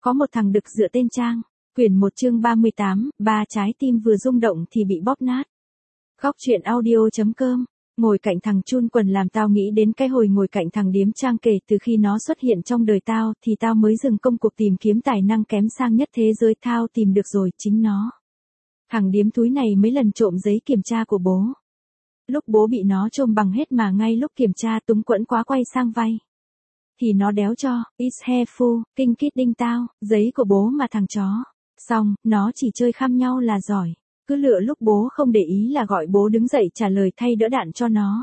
Có một thằng đực dựa tên Trang. Quyển 1 chương 38, ba trái tim vừa rung động thì bị bóp nát. Góc truyện audio.com. Ngồi cạnh thằng chun quần làm tao nghĩ đến cái hồi ngồi cạnh thằng điếm Trang kể từ khi nó xuất hiện trong đời tao thì tao mới dừng công cuộc tìm kiếm tài năng kém sang nhất thế giới. Tao tìm được rồi, chính nó. Thằng điếm thúi này mấy lần trộm giấy kiểm tra của bố. Lúc bố bị nó trôm bằng hết mà ngay lúc kiểm tra túng quẫn quá quay sang vay. Thì nó đéo cho, it's helpful, kinh kít đinh tao, giấy của bố mà thằng chó. Xong, nó chỉ chơi khăm nhau là giỏi. Cứ lựa lúc bố không để ý là gọi bố đứng dậy trả lời thay đỡ đạn cho nó.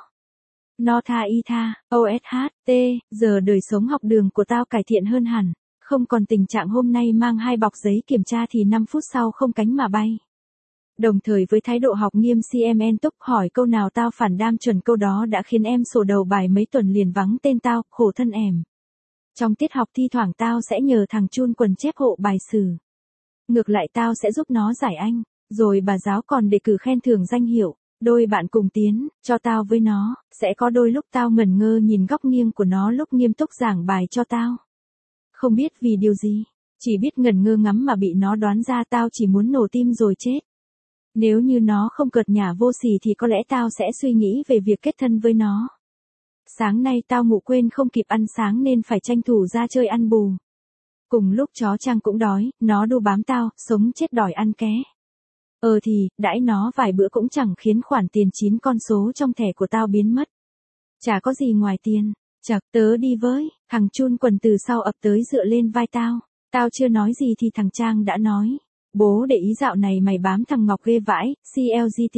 No tha y tha, OSHT, giờ đời sống học đường của tao cải thiện hơn hẳn. Không còn tình trạng hôm nay mang 2 bọc giấy kiểm tra thì 5 phút sau không cánh mà bay. Đồng thời với thái độ học nghiêm CMN túc hỏi câu nào tao phản đam chuẩn câu đó đã khiến em sổ đầu bài mấy tuần liền vắng tên tao, khổ thân em. Trong tiết học thi thoảng tao sẽ nhờ thằng chun quần chép hộ bài sử. Ngược lại tao sẽ giúp nó giải anh, rồi bà giáo còn đề cử khen thưởng danh hiệu. Đôi bạn cùng tiến, cho tao với nó, sẽ có đôi lúc tao ngẩn ngơ nhìn góc nghiêng của nó lúc nghiêm túc giảng bài cho tao. Không biết vì điều gì, chỉ biết ngẩn ngơ ngắm mà bị nó đoán ra tao chỉ muốn nổ tim rồi chết. Nếu như nó không cợt nhả vô sỉ thì có lẽ tao sẽ suy nghĩ về việc kết thân với nó. Sáng nay tao ngủ quên không kịp ăn sáng nên phải tranh thủ ra chơi ăn bù. Cùng lúc chó Trang cũng đói, nó đu bám tao, sống chết đòi ăn ké. Thì, đãi nó vài bữa cũng chẳng khiến khoản tiền 9 con số trong thẻ của tao biến mất. Chả có gì ngoài tiền. Chật, tớ đi với, thằng chun quần từ sau ập tới dựa lên vai tao. Tao chưa nói gì thì thằng Trang đã nói. Bố để ý dạo này mày bám thằng Ngọc ghê vãi, CLGT.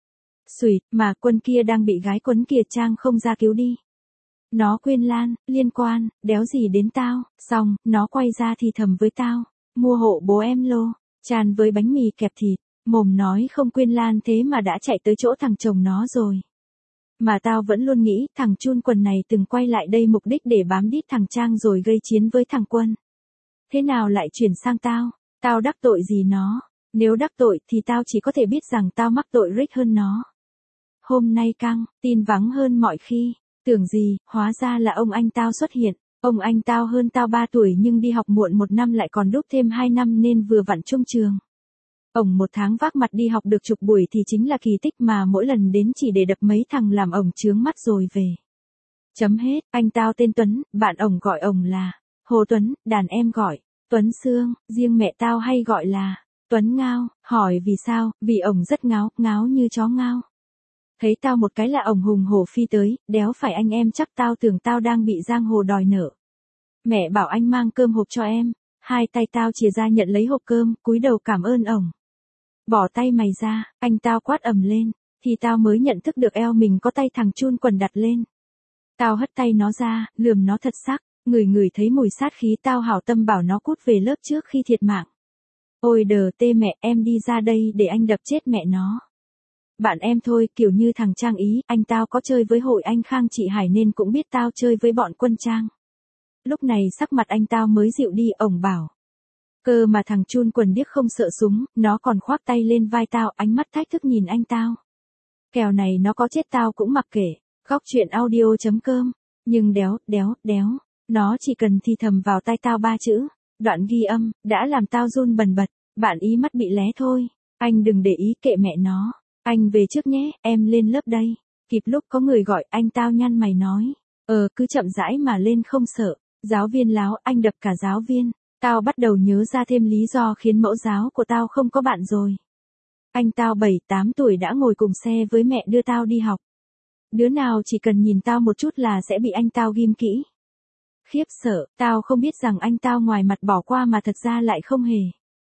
Xùi, mà quân kia đang bị gái quấn kìa, Trang không ra cứu đi. Nó khuyên lan, liên quan, đéo gì đến tao. Xong, nó quay ra thì thầm với tao. Mua hộ bố em lô, tràn với bánh mì kẹp thịt. Mồm nói không khuyên lan thế mà đã chạy tới chỗ thằng chồng nó rồi. Mà tao vẫn luôn nghĩ thằng chun quần này từng quay lại đây mục đích để bám đít thằng Trang rồi gây chiến với thằng Quân. Thế nào lại chuyển sang tao? Tao đắc tội gì nó? Nếu đắc tội thì tao chỉ có thể biết rằng tao mắc tội Rick hơn nó. Hôm nay căng, tin vắng hơn mọi khi. Tưởng gì, hóa ra là ông anh tao xuất hiện. Ông anh tao hơn tao 3 tuổi nhưng đi học muộn 1 năm lại còn đúc thêm 2 năm nên vừa vặn chung trường. Ổng 1 tháng vác mặt đi học được chục buổi thì chính là kỳ tích mà mỗi lần đến chỉ để đập mấy thằng làm ổng chướng mắt rồi về. Chấm hết, anh tao tên Tuấn, bạn ổng gọi ổng là Hồ Tuấn, đàn em gọi Tuấn Sương, riêng mẹ tao hay gọi là Tuấn Ngao. Hỏi vì sao? Vì ổng rất ngáo, ngáo như chó ngao. Thấy tao một cái là ổng hùng hổ phi tới, đéo phải anh em chắc tao tưởng tao đang bị giang hồ đòi nợ. Mẹ bảo anh mang cơm hộp cho em. 2 tay tao chìa ra nhận lấy hộp cơm, cúi đầu cảm ơn ổng. Bỏ tay mày ra, anh tao quát ầm lên, thì tao mới nhận thức được eo mình có tay thằng chun quần đặt lên. Tao hất tay nó ra, lườm nó thật sắc, người thấy mùi sát khí tao hảo tâm bảo nó cút về lớp trước khi thiệt mạng. Ôi đờ tê mẹ, em đi ra đây để anh đập chết mẹ nó. Bạn em thôi, kiểu như thằng Trang ý, anh tao có chơi với hội anh Khang chị Hải nên cũng biết tao chơi với bọn Quân Trang. Lúc này sắc mặt anh tao mới dịu đi, ổng bảo. Cơ mà thằng chun quần điếc không sợ súng, nó còn khoác tay lên vai tao, ánh mắt thách thức nhìn anh tao. Kèo này nó có chết tao cũng mặc kệ. Góc truyện audio.com. Nhưng đéo, nó chỉ cần thì thầm vào tai tao 3 chữ. Đoạn ghi âm, đã làm tao run bần bật. Bạn ý mắt bị lé thôi. Anh đừng để ý, kệ mẹ nó. Anh về trước nhé, em lên lớp đây. Kịp lúc có người gọi, anh tao nhăn mày nói. Cứ chậm rãi mà lên không sợ. Giáo viên láo, anh đập cả giáo viên. Tao bắt đầu nhớ ra thêm lý do khiến mẫu giáo của tao không có bạn rồi. Anh tao 7-8 tuổi đã ngồi cùng xe với mẹ đưa tao đi học. Đứa nào chỉ cần nhìn tao một chút là sẽ bị anh tao ghim kỹ. Khiếp sợ, tao không biết rằng anh tao ngoài mặt bỏ qua mà thật ra lại không hề.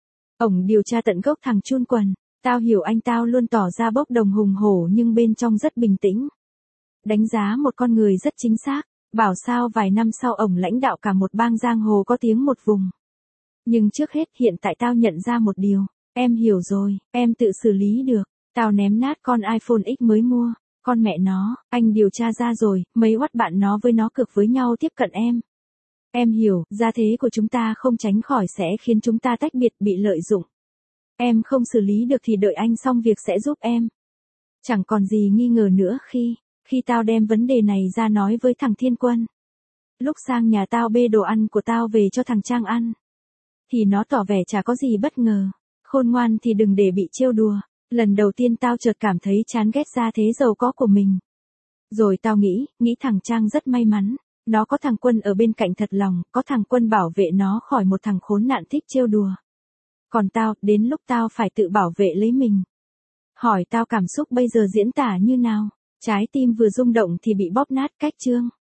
Ổng điều tra tận gốc thằng chun quần. Tao hiểu anh tao luôn tỏ ra bốc đồng hùng hổ nhưng bên trong rất bình tĩnh. Đánh giá một con người rất chính xác. Bảo sao vài năm sau ổng lãnh đạo cả một bang giang hồ có tiếng một vùng. Nhưng trước hết hiện tại tao nhận ra một điều. Em hiểu rồi, em tự xử lý được. Tao ném nát con iPhone X mới mua. Con mẹ nó, anh điều tra ra rồi, mấy oắt bạn nó với nó cược với nhau tiếp cận em. Em hiểu, gia thế của chúng ta không tránh khỏi sẽ khiến chúng ta tách biệt, bị lợi dụng. Em không xử lý được thì đợi anh xong việc sẽ giúp em. Chẳng còn gì nghi ngờ nữa khi tao đem vấn đề này ra nói với thằng Thiên Quân. Lúc sang nhà tao bê đồ ăn của tao về cho thằng Trang ăn. Thì nó tỏ vẻ chả có gì bất ngờ. Khôn ngoan thì đừng để bị trêu đùa. Lần đầu tiên tao chợt cảm thấy chán ghét gia thế giàu có của mình. Rồi tao nghĩ thằng Trang rất may mắn. Nó có thằng Quân ở bên cạnh thật lòng, có thằng Quân bảo vệ nó khỏi một thằng khốn nạn thích trêu đùa. Còn tao, đến lúc tao phải tự bảo vệ lấy mình. Hỏi tao cảm xúc bây giờ diễn tả như nào? Trái tim vừa rung động thì bị bóp nát cách chương.